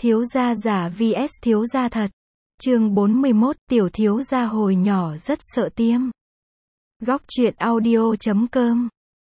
Thiếu gia giả vs thiếu gia thật. Chương 41, tiểu thiếu gia hồi nhỏ rất sợ tiêm. Góc truyện audio.com.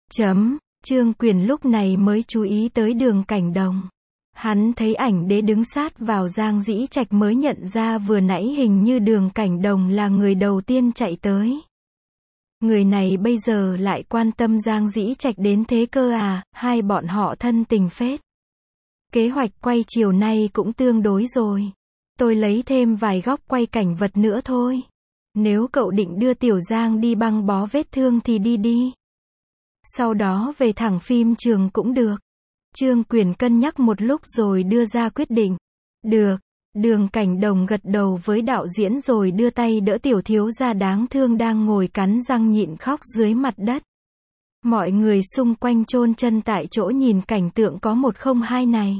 Trương Quyền lúc này mới chú ý tới Đường Cảnh Đồng. Hắn thấy ảnh đế đứng sát vào Giang Dĩ Trạch mới nhận ra vừa nãy hình như Đường Cảnh Đồng là người đầu tiên chạy tới. Người này bây giờ lại quan tâm Giang Dĩ Trạch đến thế cơ à, hai bọn họ thân tình phết. Kế hoạch quay chiều nay cũng tương đối rồi. Tôi lấy thêm vài góc quay cảnh vật nữa thôi. Nếu cậu định đưa Tiểu Giang đi băng bó vết thương thì đi đi. Sau đó về thẳng phim trường cũng được. Trương Quyền cân nhắc một lúc rồi đưa ra quyết định. Được. Đường Cảnh Đồng gật đầu với đạo diễn rồi đưa tay đỡ tiểu thiếu gia đáng thương đang ngồi cắn răng nhịn khóc dưới mặt đất. Mọi người xung quanh chôn chân tại chỗ nhìn cảnh tượng có một không hai này.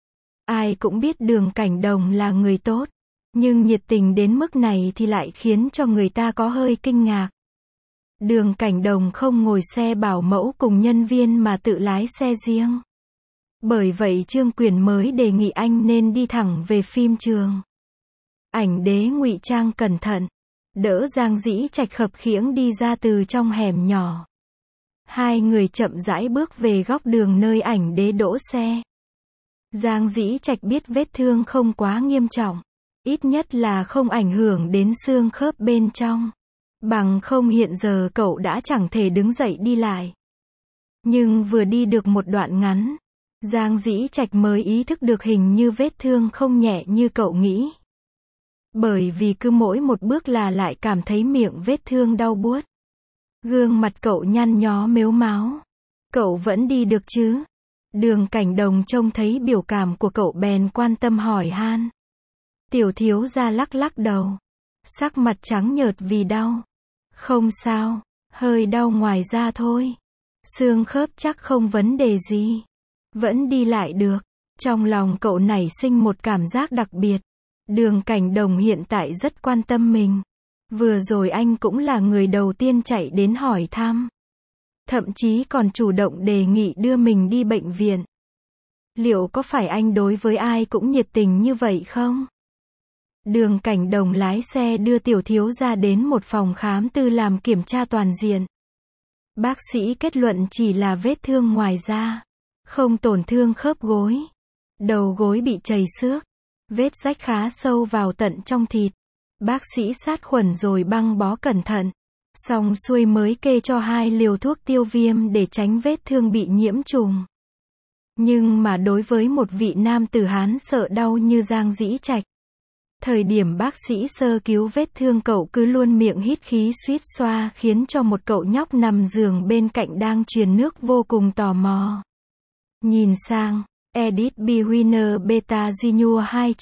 Ai cũng biết Đường Cảnh Đồng là người tốt, nhưng nhiệt tình đến mức này thì lại khiến cho người ta có hơi kinh ngạc. Đường Cảnh Đồng không ngồi xe bảo mẫu cùng nhân viên mà tự lái xe riêng. Bởi vậy Trương Quyền mới đề nghị anh nên đi thẳng về phim trường. Ảnh đế ngụy trang cẩn thận, đỡ Giang Dĩ Trạch khập khiễng đi ra từ trong hẻm nhỏ. Hai người chậm rãi bước về góc đường nơi ảnh đế đỗ xe. Giang Dĩ Trạch biết vết thương không quá nghiêm trọng, ít nhất là không ảnh hưởng đến xương khớp bên trong. Bằng không hiện giờ cậu đã chẳng thể đứng dậy đi lại. Nhưng vừa đi được một đoạn ngắn, Giang Dĩ Trạch mới ý thức được hình như vết thương không nhẹ như cậu nghĩ. Bởi vì cứ mỗi một bước là lại cảm thấy miệng vết thương đau buốt. Gương mặt cậu nhăn nhó mếu máo. Cậu vẫn đi được chứ? Đường Cảnh Đồng trông thấy biểu cảm của cậu bèn quan tâm hỏi han. Tiểu thiếu gia lắc lắc đầu. Sắc mặt trắng nhợt vì đau. Không sao, hơi đau ngoài da thôi. Xương khớp chắc không vấn đề gì. Vẫn đi lại được. Trong lòng cậu nảy sinh một cảm giác đặc biệt. Đường Cảnh Đồng hiện tại rất quan tâm mình. Vừa rồi anh cũng là người đầu tiên chạy đến hỏi thăm. Thậm chí còn chủ động đề nghị đưa mình đi bệnh viện. Liệu có phải anh đối với ai cũng nhiệt tình như vậy không? Đường Cảnh Đồng lái xe đưa tiểu thiếu gia đến một phòng khám tư làm kiểm tra toàn diện. Bác sĩ kết luận chỉ là vết thương ngoài da, không tổn thương khớp gối. Đầu gối bị trầy xước, vết rách khá sâu vào tận trong thịt. Bác sĩ sát khuẩn rồi băng bó cẩn thận. Xong xuôi mới kê cho 2 liều thuốc tiêu viêm để tránh vết thương bị nhiễm trùng. Nhưng mà đối với một vị nam tử Hán sợ đau như Giang Dĩ Trạch, thời điểm bác sĩ sơ cứu vết thương cậu cứ luôn miệng hít khí suýt xoa khiến cho một cậu nhóc nằm giường bên cạnh đang truyền nước vô cùng tò mò. Nhìn sang, Edit B. Winner Beta Ginua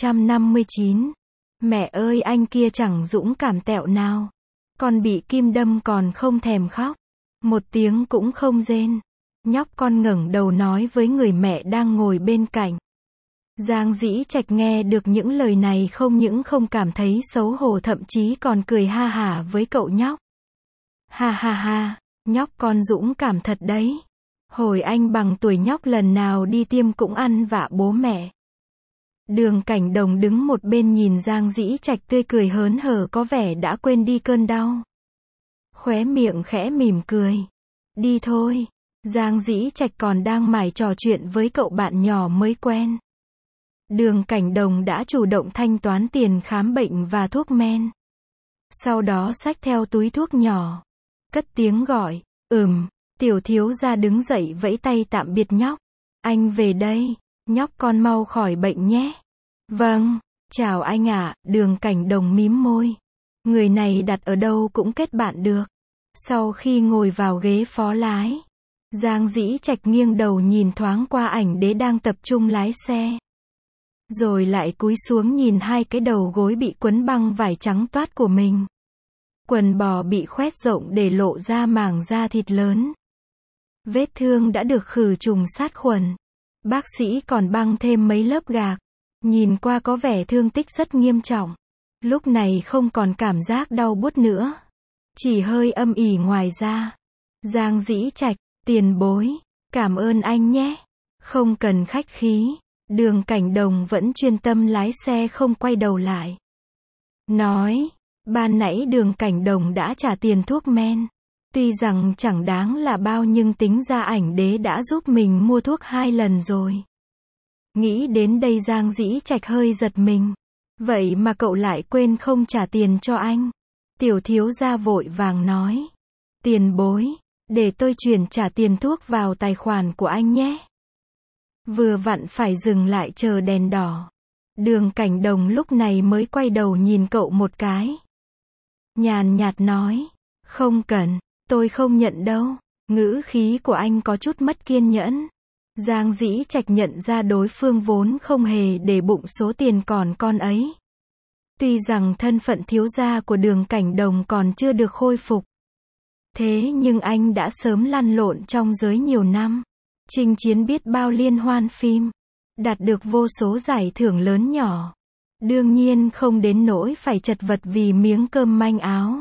259. Mẹ ơi anh kia chẳng dũng cảm tẹo nào. Con bị kim đâm còn không thèm khóc. Một tiếng cũng không rên. Nhóc con ngẩng đầu nói với người mẹ đang ngồi bên cạnh. Giang Dĩ Trạch nghe được những lời này không những không cảm thấy xấu hổ thậm chí còn cười ha hả với cậu nhóc. Ha ha ha, nhóc con dũng cảm thật đấy. Hồi anh bằng tuổi nhóc lần nào đi tiêm cũng ăn vạ bố mẹ. Đường Cảnh Đồng đứng một bên nhìn Giang Dĩ Trạch tươi cười hớn hở có vẻ đã quên đi cơn đau. Khóe miệng khẽ mỉm cười. Đi thôi. Giang Dĩ Trạch còn đang mải trò chuyện với cậu bạn nhỏ mới quen. Đường Cảnh Đồng đã chủ động thanh toán tiền khám bệnh và thuốc men. Sau đó xách theo túi thuốc nhỏ. Cất tiếng gọi. Tiểu thiếu gia đứng dậy vẫy tay tạm biệt nhóc. Anh về đây. Nhóc con mau khỏi bệnh nhé. Vâng, chào anh ạ. Đường Cảnh Đồng mím môi. Người này đặt ở đâu cũng kết bạn được. Sau khi ngồi vào ghế phó lái, Giang Dĩ Trạch nghiêng đầu nhìn thoáng qua ảnh đế đang tập trung lái xe. Rồi lại cúi xuống nhìn hai cái đầu gối bị quấn băng vải trắng toát của mình. Quần bò bị khoét rộng để lộ ra mảng da thịt lớn. Vết thương đã được khử trùng sát khuẩn. Bác sĩ còn băng thêm mấy lớp gạc. Nhìn qua có vẻ thương tích rất nghiêm trọng. Lúc này không còn cảm giác đau buốt nữa. Chỉ hơi âm ỉ ngoài da. Giang Dĩ Trạch, tiền bối. Cảm ơn anh nhé. Không cần khách khí. Đường Cảnh Đồng vẫn chuyên tâm lái xe không quay đầu lại. Nói, ban nãy Đường Cảnh Đồng đã trả tiền thuốc men. Tuy rằng chẳng đáng là bao nhưng tính ra ảnh đế đã giúp mình mua thuốc 2 lần rồi. Nghĩ đến đây Giang Dĩ Trạch hơi giật mình. Vậy mà cậu lại quên không trả tiền cho anh. Tiểu thiếu gia vội vàng nói. Tiền bối, để tôi chuyển trả tiền thuốc vào tài khoản của anh nhé. Vừa vặn phải dừng lại chờ đèn đỏ. Đường Cảnh Đồng lúc này mới quay đầu nhìn cậu một cái. Nhàn nhạt nói. Không cần, tôi không nhận đâu. Ngữ khí của anh có chút mất kiên nhẫn. Giang Dĩ Trạch nhận ra đối phương vốn không hề để bụng số tiền còn con ấy. Tuy rằng thân phận thiếu gia của Đường Cảnh Đồng còn chưa được khôi phục. Thế nhưng anh đã sớm lăn lộn trong giới nhiều năm. Chinh chiến biết bao liên hoan phim. Đạt được vô số giải thưởng lớn nhỏ. Đương nhiên không đến nỗi phải chật vật vì miếng cơm manh áo.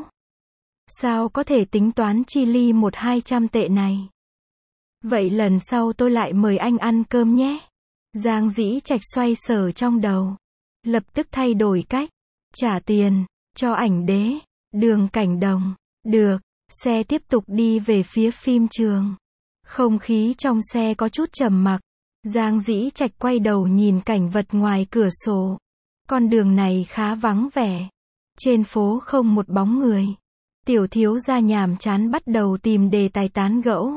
Sao có thể tính toán chi ly 100-200 tệ này? Vậy lần sau tôi lại mời anh ăn cơm nhé. Giang Dĩ Trạch xoay sở trong đầu. Lập tức thay đổi cách. Trả tiền, cho ảnh đế. Đường Cảnh Đồng. Được. Xe tiếp tục đi về phía phim trường. Không khí trong xe có chút trầm mặc. Giang Dĩ Trạch quay đầu nhìn cảnh vật ngoài cửa sổ. Con đường này khá vắng vẻ. Trên phố không một bóng người. Tiểu thiếu gia nhàm chán bắt đầu tìm đề tài tán gẫu.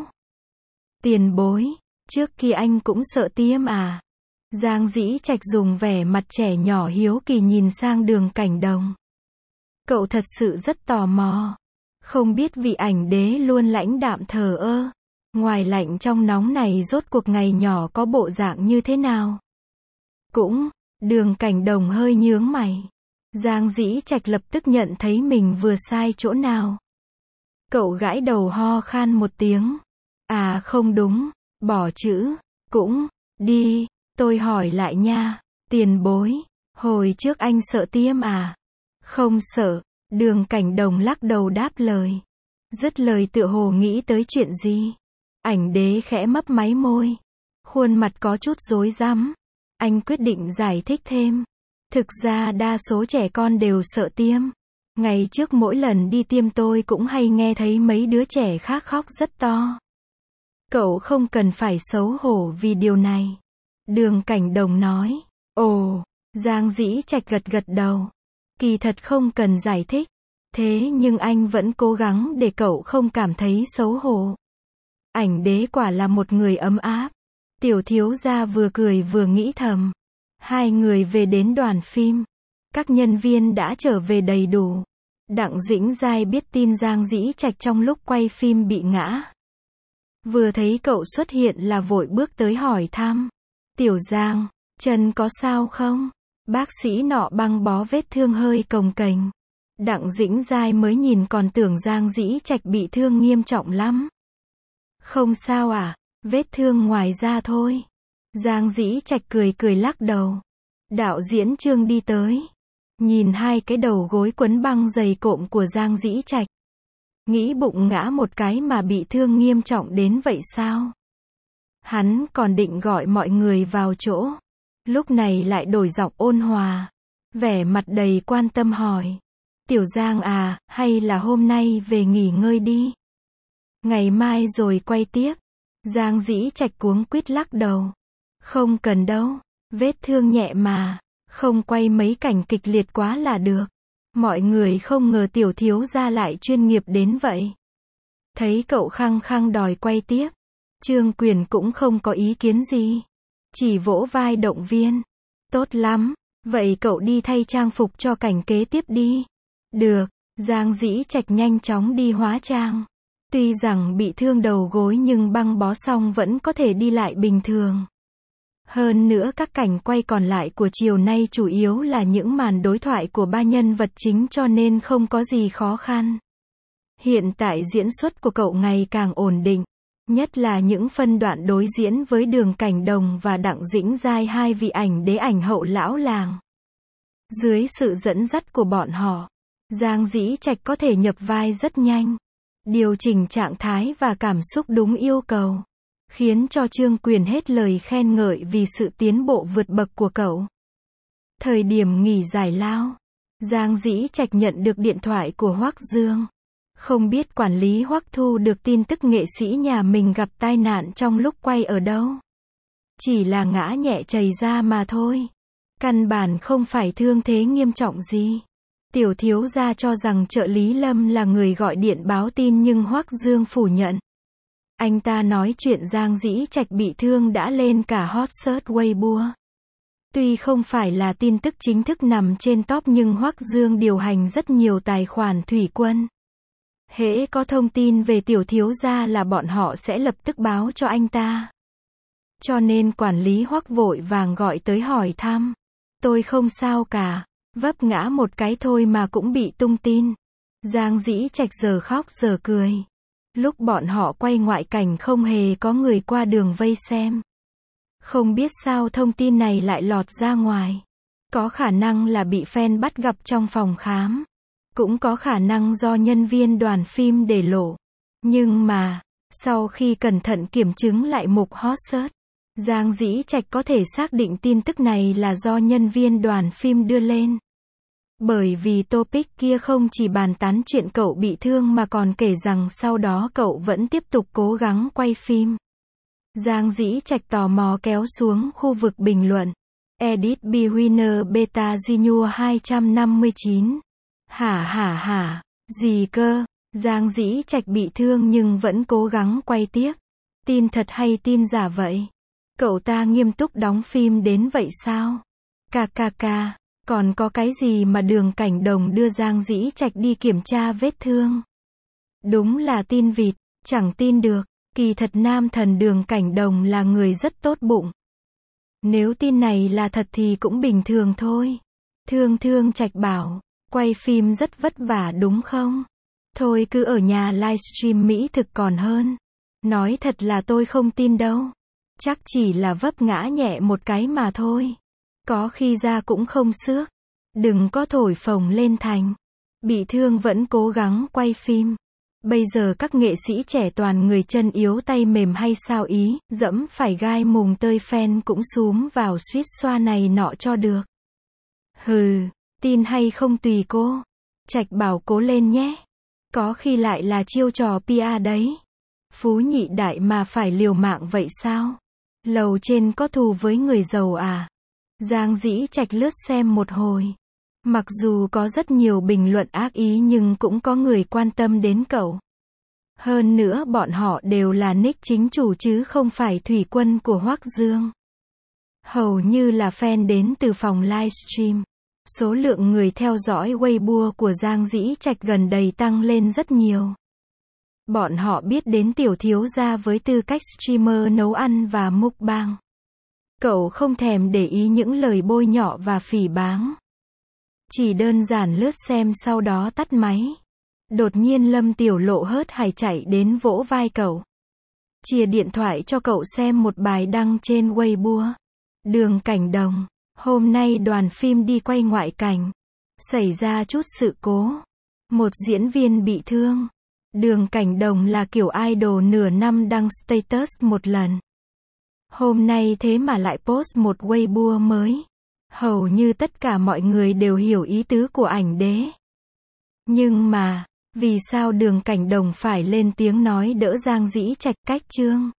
Tiền bối, trước kia anh cũng sợ tiêm à? Giang Dĩ Trạch dùng vẻ mặt trẻ nhỏ hiếu kỳ nhìn sang Đường Cảnh Đồng. Cậu thật sự rất tò mò. Không biết vị ảnh đế luôn lãnh đạm thờ ơ. Ngoài lạnh trong nóng này rốt cuộc ngày nhỏ có bộ dạng như thế nào? Cũng, Đường Cảnh Đồng hơi nhướng mày. Giang Dĩ Trạch lập tức nhận thấy mình vừa sai chỗ nào. Cậu gãi đầu ho khan một tiếng. À không đúng, bỏ chữ, cũng, đi, tôi hỏi lại nha, tiền bối, hồi trước anh sợ tiêm à? Không sợ, Đường Cảnh Đồng lắc đầu đáp lời. Dứt lời tựa hồ nghĩ tới chuyện gì. Ảnh đế khẽ mấp máy môi. Khuôn mặt có chút rối rắm. Anh quyết định giải thích thêm. Thực ra đa số trẻ con đều sợ tiêm. Ngày trước mỗi lần đi tiêm tôi cũng hay nghe thấy mấy đứa trẻ khác khóc rất to. Cậu không cần phải xấu hổ vì điều này. Đường Cảnh Đồng nói. Ồ, Giang Dĩ Trạch gật gật đầu. Kỳ thật không cần giải thích. Thế nhưng anh vẫn cố gắng để cậu không cảm thấy xấu hổ. Ảnh đế quả là một người ấm áp. Tiểu thiếu gia vừa cười vừa nghĩ thầm. Hai người về đến đoàn phim. Các nhân viên đã trở về đầy đủ. Đặng Dĩnh Giai biết tin Giang Dĩ Trạch trong lúc quay phim bị ngã. Vừa thấy cậu xuất hiện là vội bước tới hỏi thăm. Tiểu Giang, chân có sao không? Bác sĩ nọ băng bó vết thương hơi cồng kềnh. Đặng Dĩnh Giai mới nhìn còn tưởng Giang Dĩ Trạch bị thương nghiêm trọng lắm. Không sao à, vết thương ngoài da thôi. Giang Dĩ Trạch cười cười lắc đầu. Đạo diễn Trương đi tới. Nhìn hai cái đầu gối quấn băng dày cộm của Giang Dĩ Trạch. Nghĩ bụng ngã một cái mà bị thương nghiêm trọng đến vậy sao? Hắn còn định gọi mọi người vào chỗ. Lúc này lại đổi giọng ôn hòa. Vẻ mặt đầy quan tâm hỏi. Tiểu Giang à, hay là hôm nay về nghỉ ngơi đi? Ngày mai rồi quay tiếp. Giang Dĩ Trạch cuống quýt lắc đầu. Không cần đâu, vết thương nhẹ mà, không quay mấy cảnh kịch liệt quá là được. Mọi người không ngờ tiểu thiếu gia lại chuyên nghiệp đến vậy. Thấy cậu khăng khăng đòi quay tiếp, Trương Quyền cũng không có ý kiến gì. Chỉ vỗ vai động viên. Tốt lắm, vậy cậu đi thay trang phục cho cảnh kế tiếp đi. Được, Giang Dĩ Trạch nhanh chóng đi hóa trang. Tuy rằng bị thương đầu gối nhưng băng bó xong vẫn có thể đi lại bình thường. Hơn nữa các cảnh quay còn lại của chiều nay chủ yếu là những màn đối thoại của ba nhân vật chính cho nên không có gì khó khăn. Hiện tại diễn xuất của cậu ngày càng ổn định. Nhất là những phân đoạn đối diễn với Đường Cảnh Đồng và Đặng Dĩnh Giai, hai vị ảnh đế ảnh hậu lão làng. Dưới sự dẫn dắt của bọn họ, Giang Dĩ Trạch có thể nhập vai rất nhanh. Điều chỉnh trạng thái và cảm xúc đúng yêu cầu. khiến cho Trương Quyền hết lời khen ngợi vì sự tiến bộ vượt bậc của cậu. Thời điểm nghỉ giải lao, Giang Dĩ Trạch nhận được điện thoại của Hoắc Dương. Không biết quản lý Hoắc thu được tin tức nghệ sĩ nhà mình gặp tai nạn trong lúc quay ở đâu. Chỉ là ngã nhẹ chày ra mà thôi. Căn bản không phải thương thế nghiêm trọng gì. Tiểu thiếu gia cho rằng trợ lý Lâm là người gọi điện báo tin nhưng Hoắc Dương phủ nhận. Anh ta nói chuyện Giang Dĩ Trạch bị thương đã lên cả hot search Weibo. Tuy không phải là tin tức chính thức nằm trên top nhưng Hoắc Dương điều hành rất nhiều tài khoản thủy quân. Hễ có thông tin về tiểu thiếu gia là bọn họ sẽ lập tức báo cho anh ta. Cho nên quản lý Hoắc vội vàng gọi tới hỏi thăm. Tôi không sao cả, vấp ngã một cái thôi mà cũng bị tung tin. Giang Dĩ Trạch giờ khóc giờ cười. Lúc bọn họ quay ngoại cảnh không hề có người qua đường vây xem. Không biết sao thông tin này lại lọt ra ngoài. Có khả năng là bị fan bắt gặp trong phòng khám. Cũng có khả năng do nhân viên đoàn phim để lộ. Nhưng mà, sau khi cẩn thận kiểm chứng lại mục hot search, Giang Dĩ Trạch có thể xác định tin tức này là do nhân viên đoàn phim đưa lên. Bởi vì topic kia không chỉ bàn tán chuyện cậu bị thương mà còn kể rằng sau đó cậu vẫn tiếp tục cố gắng quay phim. Giang Dĩ Trạch tò mò kéo xuống khu vực bình luận. Edit Bewinner Beta Genu 259. Hả, gì cơ? Giang Dĩ Trạch bị thương nhưng vẫn cố gắng quay tiếp. Tin thật hay tin giả vậy? Cậu ta nghiêm túc đóng phim đến vậy sao? KKK, còn có cái gì mà Đường Cảnh Đồng đưa Giang Dĩ Trạch đi kiểm tra vết thương? Đúng là tin vịt, chẳng tin được. Kỳ thật nam thần Đường Cảnh Đồng là người rất tốt bụng. Nếu tin này là thật thì cũng bình thường thôi. Thương Trạch bảo, quay phim rất vất vả đúng không? Thôi cứ ở nhà livestream mỹ thực còn hơn. Nói thật là tôi không tin đâu. Chắc chỉ là vấp ngã nhẹ một cái mà thôi. Có khi ra cũng không xước. Đừng có thổi phồng lên thành. Bị thương vẫn cố gắng quay phim. Bây giờ các nghệ sĩ trẻ toàn người chân yếu tay mềm hay sao ý, dẫm phải gai mùng tơi fan cũng xúm vào suýt xoa này nọ cho được. Hừ, tin hay không tùy cô. Trạch bảo cố lên nhé. Có khi lại là chiêu trò PR đấy. Phú nhị đại mà phải liều mạng vậy sao? Lầu trên có thù với người giàu à? Giang Dĩ Trạch lướt xem một hồi. Mặc dù có rất nhiều bình luận ác ý nhưng cũng có người quan tâm đến cậu. Hơn nữa bọn họ đều là nick chính chủ chứ không phải thủy quân của Hoắc Dương. Hầu như là fan đến từ phòng livestream. Số lượng người theo dõi Weibo của Giang Dĩ Trạch gần đây tăng lên rất nhiều. Bọn họ biết đến tiểu thiếu gia với tư cách streamer nấu ăn và mukbang. Cậu không thèm để ý những lời bôi nhọ và phỉ báng. Chỉ đơn giản lướt xem sau đó tắt máy. Đột nhiên Lâm Tiểu Lộ hớt hải chạy đến vỗ vai cậu. Chìa điện thoại cho cậu xem một bài đăng trên Weibo. Đường Cảnh Đồng, hôm nay đoàn phim đi quay ngoại cảnh. Xảy ra chút sự cố. Một diễn viên bị thương. Đường Cảnh Đồng là kiểu idol nửa năm đăng status một lần. Hôm nay thế mà lại post một Weibo mới. Hầu như tất cả mọi người đều hiểu ý tứ của ảnh đế. Nhưng mà, vì sao Đường Cảnh Đồng phải lên tiếng nói đỡ Giang Dĩ Trạch cách chương?